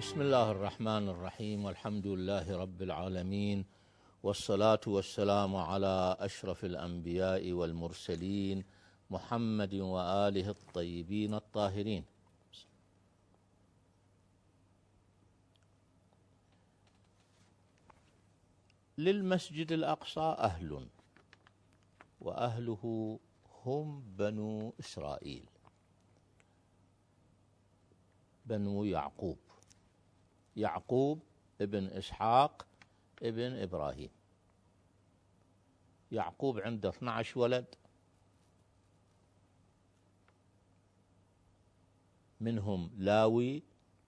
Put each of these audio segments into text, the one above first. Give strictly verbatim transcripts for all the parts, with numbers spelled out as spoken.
بسم الله الرحمن الرحيم، والحمد لله رب العالمين، والصلاة والسلام على أشرف الأنبياء والمرسلين محمد وآله الطيبين الطاهرين. للمسجد الأقصى أهل، وأهله هم بنو إسرائيل، بنو يعقوب، يعقوب ابن إسحاق ابن إبراهيم. يعقوب عنده اثني عشر ولد، منهم لاوي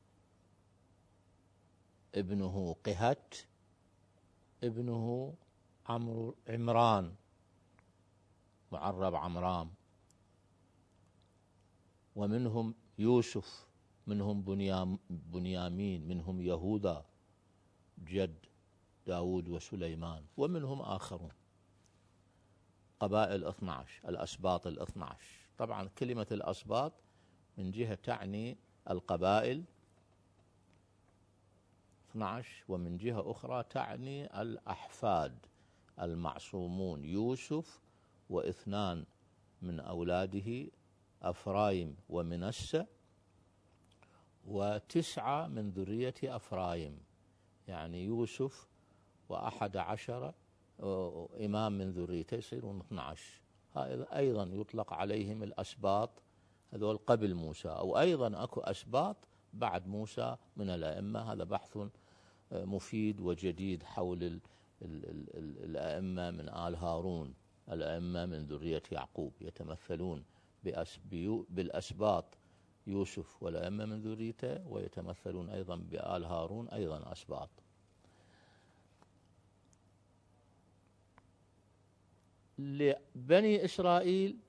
ابنه قهت ابنه عمرو عمران معرب عمرام، ومنهم يوسف، منهم بنيام بنيامين، منهم يهوذا جد داود وسليمان، ومنهم آخرون. قبائل اثني عشر، الأسباط الاثنى عشر. طبعا كلمة الأسباط من جهة تعني القبائل اثني عشر، ومن جهة أخرى تعني الأحفاد المعصومون، يوسف واثنان من أولاده أفرايم ومنسى، وتسعة من ذرية أفرايم، يعني يوسف وأحد عشر إمام من ذريته يصيرون اثني عشر. هذا أيضا يطلق عليهم الأسباط، هذول قبل موسى، أو أيضا أكو أسباط بعد موسى من الأئمة. هذا بحث مفيد وجديد حول ال ال ال ال الأئمة من آل هارون، الأئمة من ذرية يعقوب يتمثلون بالأسباط يوسف والأئمة من ذريته، ويتمثلون أيضا بآل هارون أيضا أسباط. لبني إسرائيل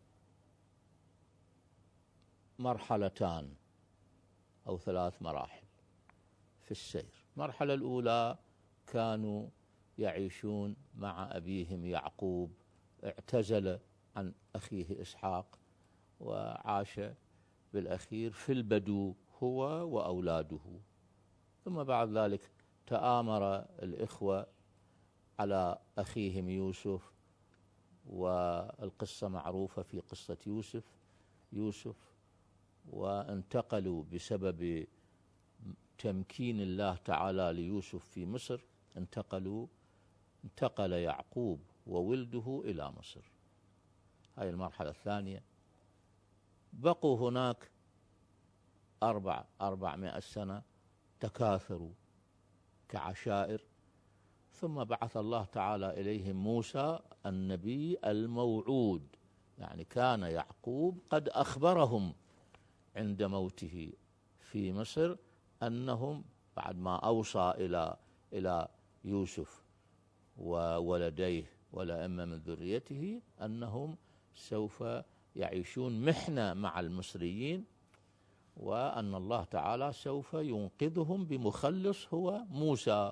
مرحلتان أو ثلاث مراحل في السير. المرحلة الأولى كانوا يعيشون مع أبيهم يعقوب، اعتزل عن أخيه إسحاق وعاش بالأخير في البدو هو وأولاده. ثم بعد ذلك تآمر الإخوة على أخيهم يوسف، والقصة معروفة في قصة يوسف يوسف وانتقلوا بسبب تمكين الله تعالى ليوسف في مصر، انتقلوا انتقل يعقوب وولده إلى مصر. هاي المرحلة الثانية. بقوا هناك أربع أربعمائة سنة، تكاثروا كعشائر، ثم بعث الله تعالى إليهم موسى النبي الموعود. يعني كان يعقوب قد أخبرهم عند موته في مصر أنهم بعد ما أوصى إلى إلى يوسف وولديه والأئمة من ذريته أنهم سوف يعيشون محنة مع المصريين، وأن الله تعالى سوف ينقذهم بمخلص هو موسى.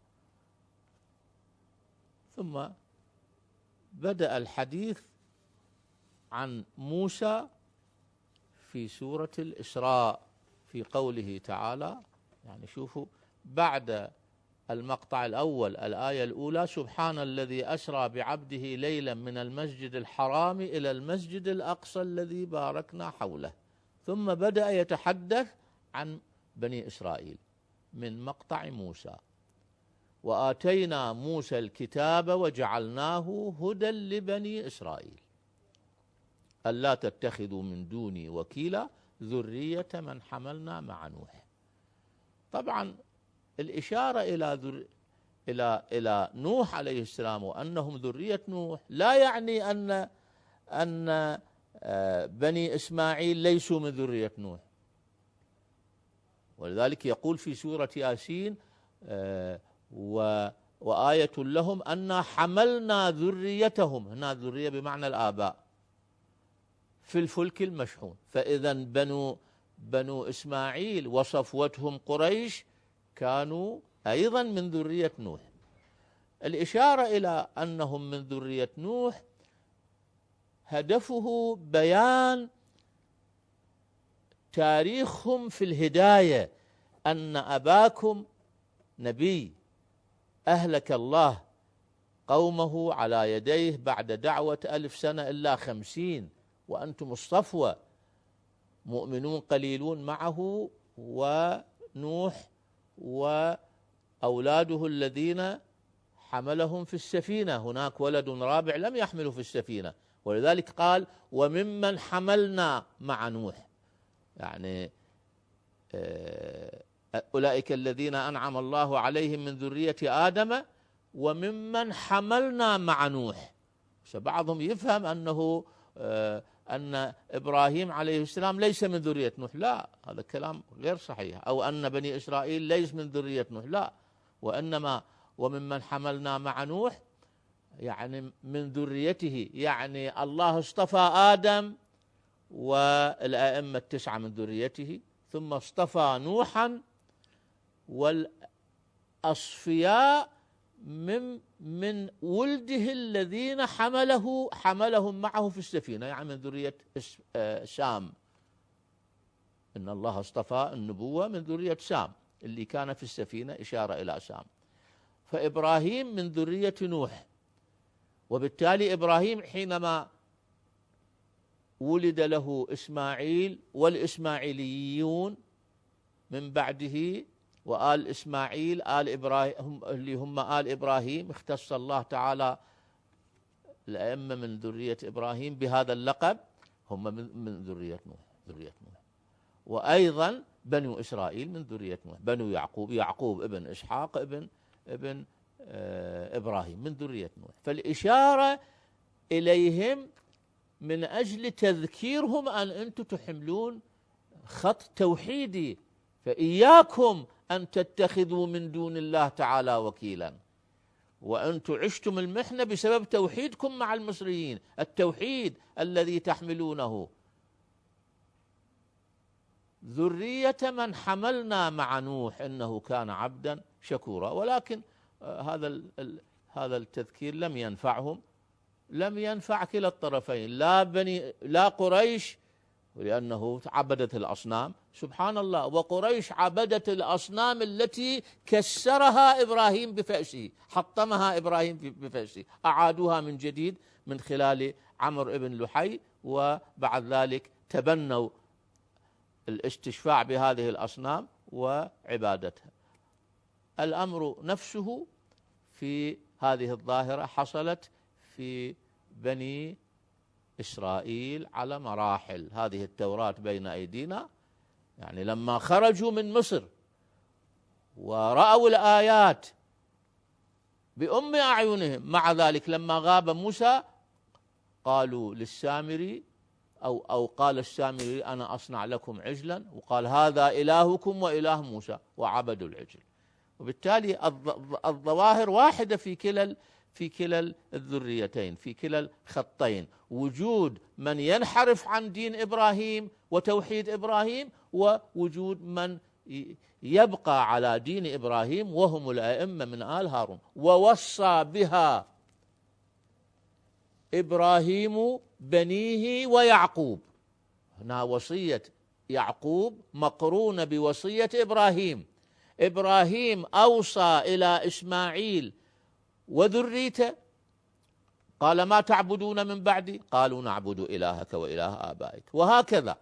ثم بدأ الحديث عن موسى في سورة الإسراء في قوله تعالى، يعني شوفوا بعد المقطع الأول الآية الأولى: سبحان الذي أسرى بعبده ليلا من المسجد الحرام إلى المسجد الأقصى الذي باركنا حوله. ثم بدأ يتحدث عن بني إسرائيل من مقطع موسى: وآتينا موسى الكتاب وجعلناه هدى لبني إسرائيل ألا تتخذوا من دوني وكيلا ذرية من حملنا مع نوح. طبعا الإشارة إلى ذر... إلى إلى نوح عليه السلام وأنهم ذرية نوح لا يعني أن أن بني إسماعيل ليسوا من ذرية نوح. ولذلك يقول في سورة ياسين: و وآية لهم أن حملنا ذريتهم، هنا ذرية بمعنى الآباء، في الفلك المشحون. فإذا بنو بنو إسماعيل وصفوتهم قريش كانوا أيضا من ذرية نوح. الإشارة إلى أنهم من ذرية نوح هدفه بيان تاريخهم في الهداية، أن أباكم نبي أهلك الله قومه على يديه بعد دعوة ألف سنة إلا خمسين، وأنتم الصفوة مؤمنون قليلون معه، ونوح وأولاده الذين حملهم في السفينة، هناك ولد رابع لم يحمله في السفينة، ولذلك قال وممن حملنا مع نوح، يعني أولئك الذين أنعم الله عليهم من ذرية آدم وممن حملنا مع نوح. فبعضهم يفهم أنه أن إبراهيم عليه السلام ليس من ذرية نوح، لا، هذا كلام غير صحيح، أو أن بني إسرائيل ليس من ذرية نوح، لا، وإنما وممن حملنا مع نوح يعني من ذريته، يعني الله اصطفى آدم والأئمة التسعة من ذريته، ثم اصطفى نوحا والأصفياء من من ولده الذين حمله حملهم معه في السفينة، يعني من ذرية سام. إن الله اصطفى النبوة من ذرية سام اللي كان في السفينة، إشارة إلى سام. فإبراهيم من ذرية نوح، وبالتالي إبراهيم حينما ولد له إسماعيل والإسماعيليون من بعده وآل إسماعيل آل إبراهيم اللي هم آل إبراهيم، اختص الله تعالى الأئمة من ذرية إبراهيم بهذا اللقب، هم من ذرية نوح ذرية نوح وأيضا بنو إسرائيل من ذرية نوح، بنو يعقوب، يعقوب ابن إسحاق ابن ابن آه إبراهيم من ذرية نوح. فالإشارة إليهم من أجل تذكيرهم أن أنتم تحملون خط توحيدي، فإياكم أن تتخذوا من دون الله تعالى وكيلا، وأنتم عشتم المحنة بسبب توحيدكم مع المصريين، التوحيد الذي تحملونه. ذرية من حملنا مع نوح إنه كان عبدا شكورا. ولكن هذا هذا التذكير لم ينفعهم، لم ينفع كلا الطرفين، لا بني لا قريش لأنه عبدت الأصنام، سبحان الله، وقريش عبدت الأصنام التي كسرها إبراهيم بفأسه، حطمها إبراهيم بفأسه، أعادوها من جديد من خلال عمرو بن لحي، وبعد ذلك تبنوا الاستشفاع بهذه الأصنام وعبادتها. الأمر نفسه في هذه الظاهرة حصلت في بني إسرائيل على مراحل. هذه التوراة بين أيدينا، يعني لما خرجوا من مصر ورأوا الآيات بأم أعينهم، مع ذلك لما غاب موسى قالوا للسامري أو أو قال السامري أنا أصنع لكم عجلا، وقال هذا إلهكم وإله موسى، وعبدوا العجل. وبالتالي الظواهر واحدة في كلا في كلا الذريتين، في كلا الخطين، وجود من ينحرف عن دين إبراهيم وتوحيد إبراهيم، ووجود من يبقى على دين إبراهيم وهم الأئمة من آل هارون. ووصى بها إبراهيم بنيه ويعقوب، هنا وصية يعقوب مقرونة بوصية إبراهيم. إبراهيم أوصى إلى إسماعيل وذريته، قال ما تعبدون من بعدي؟ قالوا نعبد إلهك وإله آبائك. وهكذا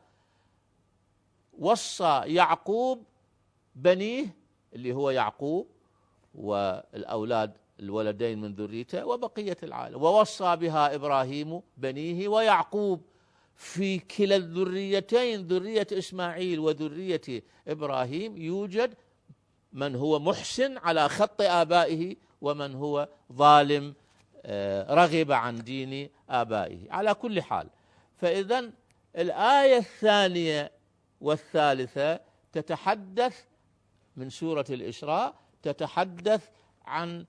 وصى يعقوب بنيه اللي هو يعقوب والأولاد الولدين من ذريته وبقية العائلة، ووصى بها إبراهيم بنيه ويعقوب. في كلا الذريتين، ذرية إسماعيل وذرية إبراهيم، يوجد من هو محسن على خط آبائه ومن هو ظالم رغب عن دين آبائه. على كل حال، فإذن الآية الثانية والثالثة تتحدث من سورة الإسراء، تتحدث عن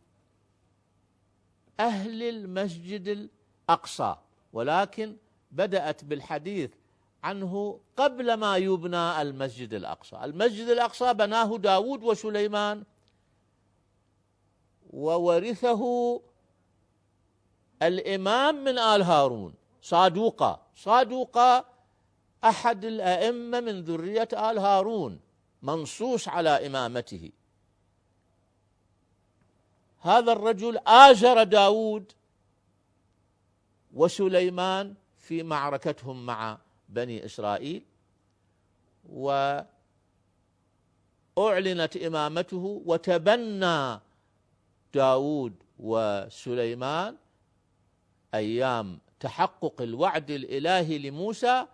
أهل المسجد الأقصى، ولكن بدأت بالحديث عنه قبل ما يبنى المسجد الأقصى. المسجد الأقصى بناه داود وسليمان، وورثه الإمام من آل هارون صادوقا. صادوقا أحد الأئمة من ذرية آل هارون، منصوص على إمامته. هذا الرجل آجر داود وسليمان في معركتهم مع بني إسرائيل، وأعلنت إمامته، وتبنى داود وسليمان أيام تحقق الوعد الإلهي لموسى،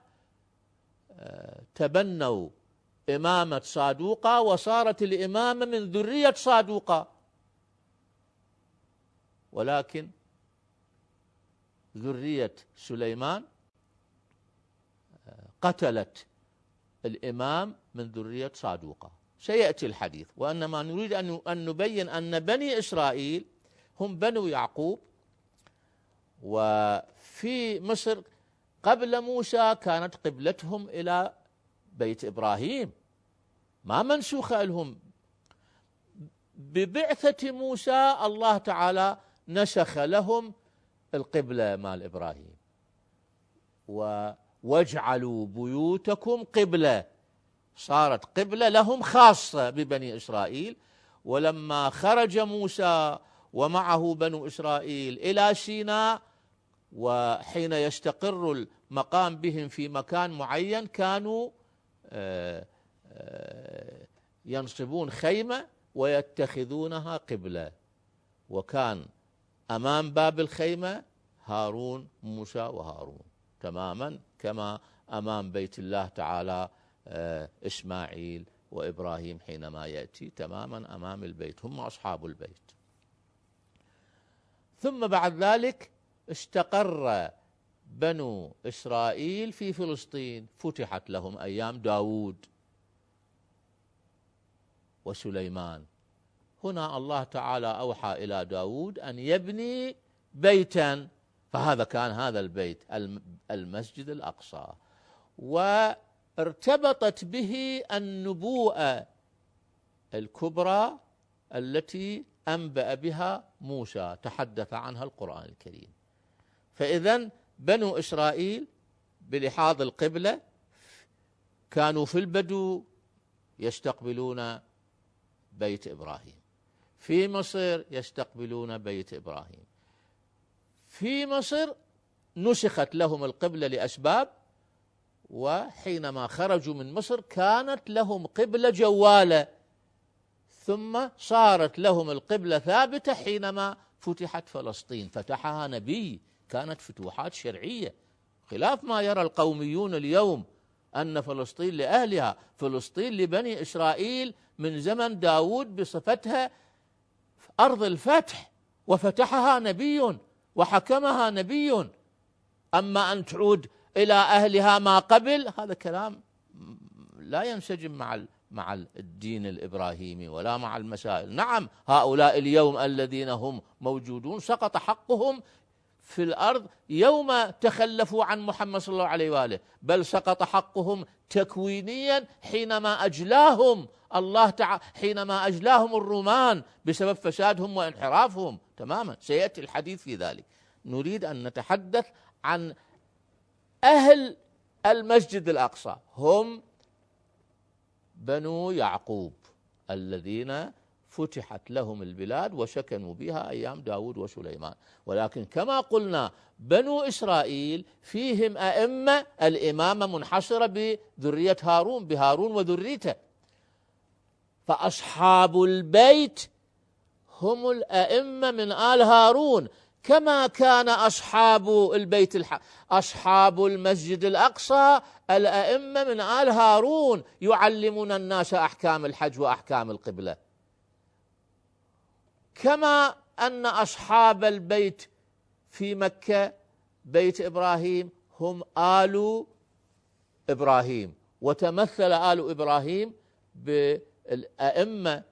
تبنوا إمامة صادوقة، وصارت الإمامة من ذرية صادوقة. ولكن ذرية سليمان قتلت الإمام من ذرية صادوقة. سيأتي الحديث، وإنما نريد أن نبين أن بني إسرائيل هم بنو يعقوب، وفي مصر قبل موسى كانت قبلتهم إلى بيت إبراهيم، ما منسوخة لهم. ببعثة موسى الله تعالى نسخ لهم القبلة مال إبراهيم، واجعلوا بيوتكم قبلة، صارت قبلة لهم خاصة ببني إسرائيل. ولما خرج موسى ومعه بنو إسرائيل إلى سيناء، وحين يستقر المقام بهم في مكان معين، كانوا ينصبون خيمة ويتخذونها قبلة، وكان أمام باب الخيمة هارون، موسى وهارون، تماما كما أمام بيت الله تعالى إسماعيل وإبراهيم حينما يأتي تماما أمام البيت، هم أصحاب البيت. ثم بعد ذلك استقر بنو إسرائيل في فلسطين، فتحت لهم أيام داود وسليمان. هنا الله تعالى أوحى إلى داود أن يبني بيتا، فهذا كان هذا البيت المسجد الأقصى، وارتبطت به النبوءة الكبرى التي أنبأ بها موسى، تحدث عنها القرآن الكريم. فإذن بنو إسرائيل بلحاظ القبلة كانوا في البدو يستقبلون بيت إبراهيم، في مصر يستقبلون بيت إبراهيم. في مصر نسخت لهم القبلة لأسباب، وحينما خرجوا من مصر كانت لهم قبلة جوالة، ثم صارت لهم القبلة ثابتة حينما فتحت فلسطين، فتحها نبي، كانت فتوحات شرعية، خلاف ما يرى القوميون اليوم أن فلسطين لأهلها. فلسطين لبني إسرائيل من زمن داود بصفتها أرض الفتح، وفتحها نبي وحكمها نبي. أما أن تعود إلى أهلها ما قبل، هذا كلام لا ينسجم مع مع الدين الإبراهيمي ولا مع المسائل. نعم، هؤلاء اليوم الذين هم موجودون سقط حقهم في الأرض يوم تخلفوا عن محمد صلى الله عليه وآله، بل سقط حقهم تكوينيا حينما أجلاهم الله تعالى، حينما أجلاهم الرومان بسبب فسادهم وانحرافهم تماما. سيأتي الحديث في ذلك. نريد أن نتحدث عن أهل المسجد الأقصى، هم بنو يعقوب الذين فتحت لهم البلاد وسكنوا بها أيام داود وسليمان. ولكن كما قلنا بنو إسرائيل فيهم أئمة، الإمامة منحصرة بذرية هارون، بهارون وذريته، فأصحاب البيت هم الأئمة من آل هارون، كما كان أصحاب البيت الح... أصحاب المسجد الأقصى الأئمة من آل هارون يعلمون الناس أحكام الحج وأحكام القبلة، كما أن أصحاب البيت في مكة بيت إبراهيم هم آل إبراهيم، وتمثل آل إبراهيم بالأئمة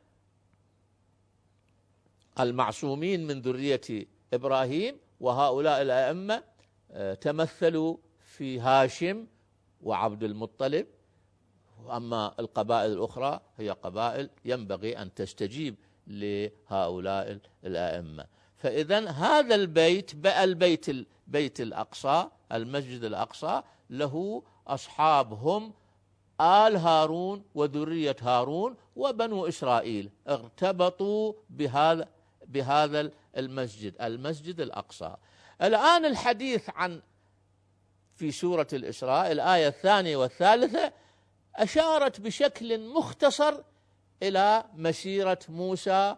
المعصومين من ذرية إبراهيم، وهؤلاء الأئمة تمثلوا في هاشم وعبد المطلب. أما القبائل الأخرى هي قبائل ينبغي أن تستجيب لهؤلاء الأئمة. فإذن هذا البيت بقى البيت البيت الأقصى، المسجد الأقصى، له أصحابهم آل هارون وذرية هارون وبنو إسرائيل ارتبطوا بهذا بهذا المسجد المسجد الأقصى. الآن الحديث عن في سورة الإسراء الآية الثانية والثالثة أشارت بشكل مختصر إلى مسيرة موسى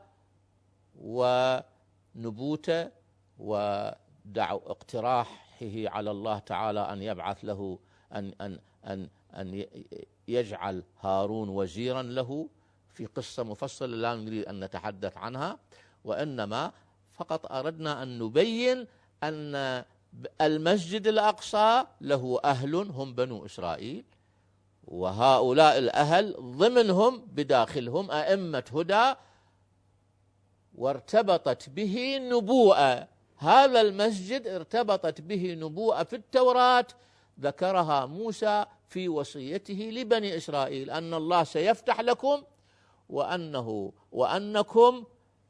ونبوته ودعو اقتراحه على الله تعالى أن يبعث له أن أن أن أن يجعل هارون وزيرا له في قصة مفصلة لا نريد أن نتحدث عنها، وإنما فقط أردنا أن نبين أن المسجد الأقصى له أهل هم بنو إسرائيل، وهؤلاء الأهل ضمنهم بداخلهم أئمة هدى وارتبطت به نبوءة. هذا المسجد ارتبطت به نبوءة في التوراة ذكرها موسى في وصيته لبني إسرائيل أن الله سيفتح لكم وأنه وأنكم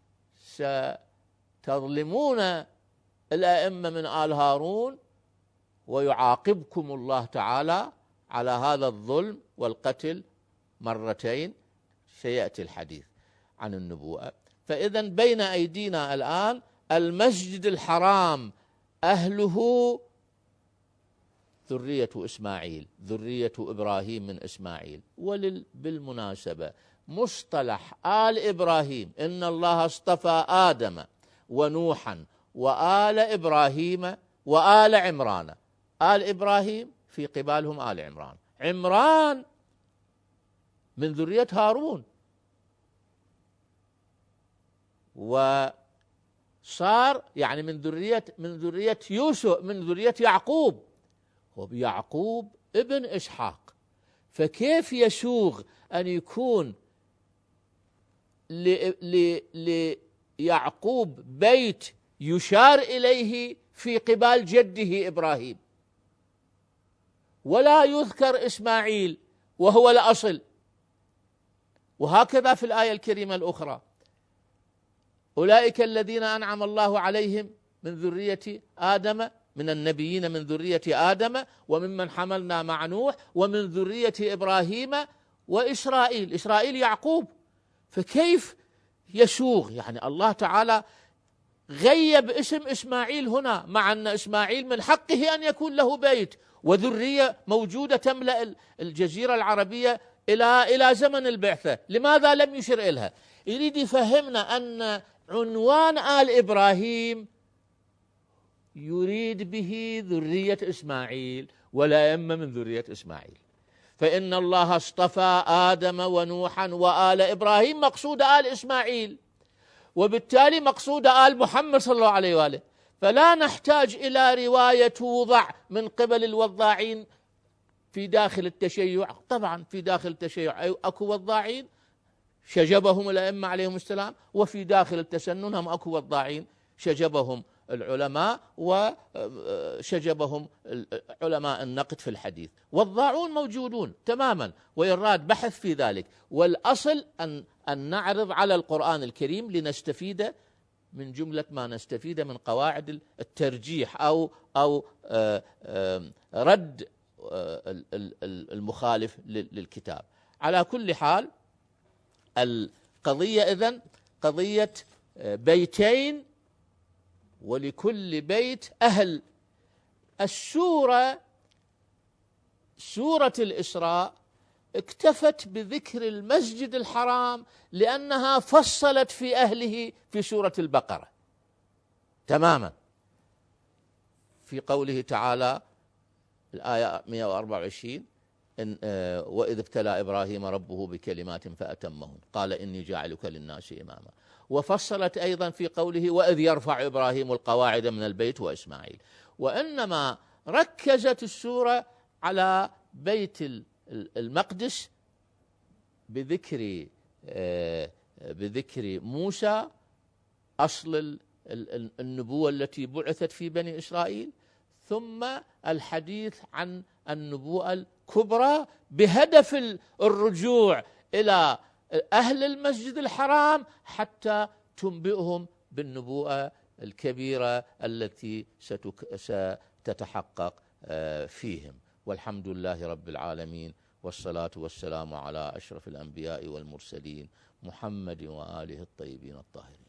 ستظلمون الأئمة من آل هارون ويعاقبكم الله تعالى على هذا الظلم والقتل مرتين. سيأتي الحديث عن النبوءة. فإذا بين أيدينا الآن المسجد الحرام أهله ذرية إسماعيل، ذرية إبراهيم من إسماعيل. وبالمناسبة مصطلح آل إبراهيم إن الله اصطفى آدم ونوحا وآل إبراهيم وآل عمران. آل إبراهيم في قبالهم آل عمران، عمران من ذرية هارون، وصار يعني من ذرية من ذرية يوسف من ذرية يعقوب، وبيعقوب ابن إسحاق. فكيف يسوغ أن يكون ليعقوب بيت يشار إليه في قبال جده إبراهيم ولا يذكر إسماعيل وهو الأصل؟ وهكذا في الآية الكريمة الأخرى أولئك الذين أنعم الله عليهم من ذرية آدم، من النبيين من ذرية آدم وممن حملنا مع نوح ومن ذرية إبراهيم وإسرائيل. إسرائيل يعقوب. فكيف يسوغ يعني الله تعالى غيب اسم إسماعيل هنا، مع أن إسماعيل من حقه أن يكون له بيت وذرية موجودة تملأ الجزيرة العربية إلى إلى زمن البعثة؟ لماذا لم يشر إلها؟ يريد يفهمنا أن عنوان آل إبراهيم يريد به ذرية إسماعيل والأئمة من ذرية إسماعيل. فإن الله اصطفى آدم ونوحا وآل إبراهيم، مقصود آل إسماعيل، وبالتالي مقصود آل محمد صلى الله عليه وآله. فلا نحتاج إلى رواية توضع من قبل الوضاعين في داخل التشيع. طبعا في داخل التشيع أكو وضاعين شجبهم الأئمة عليهم السلام، وفي داخل التسنن هم أكو وضاعين شجبهم العلماء وشجبهم علماء النقد في الحديث. وضاعون موجودون تماما ويراد بحث في ذلك. والأصل أن أن نعرض على القرآن الكريم لنستفيد من جملة ما نستفيد من قواعد الترجيح أو أو رد المخالف للكتاب. على كل حال القضية إذن قضية بيتين ولكل بيت أهل. السورة سورة الإسراء اكتفت بذكر المسجد الحرام لأنها فصلت في أهله في سورة البقرة تماما، في قوله تعالى الآية مئة وأربعة وعشرين إن آه وإذ ابتلى إبراهيم ربه بكلمات فأتمهن قال إني جاعلك للناس إماما. وفصلت أيضا في قوله وإذ يرفع إبراهيم القواعد من البيت وإسماعيل. وإنما ركزت السورة على بيت المقدس بذكر آه بذكر موسى أصل النبوة التي بعثت في بني إسرائيل، ثم الحديث عن النبوءة الكبرى بهدف الرجوع إلى أهل المسجد الحرام حتى تنبئهم بالنبوءة الكبيرة التي ستتحقق فيهم. والحمد لله رب العالمين، والصلاة والسلام على أشرف الأنبياء والمرسلين محمد وآله الطيبين الطاهرين.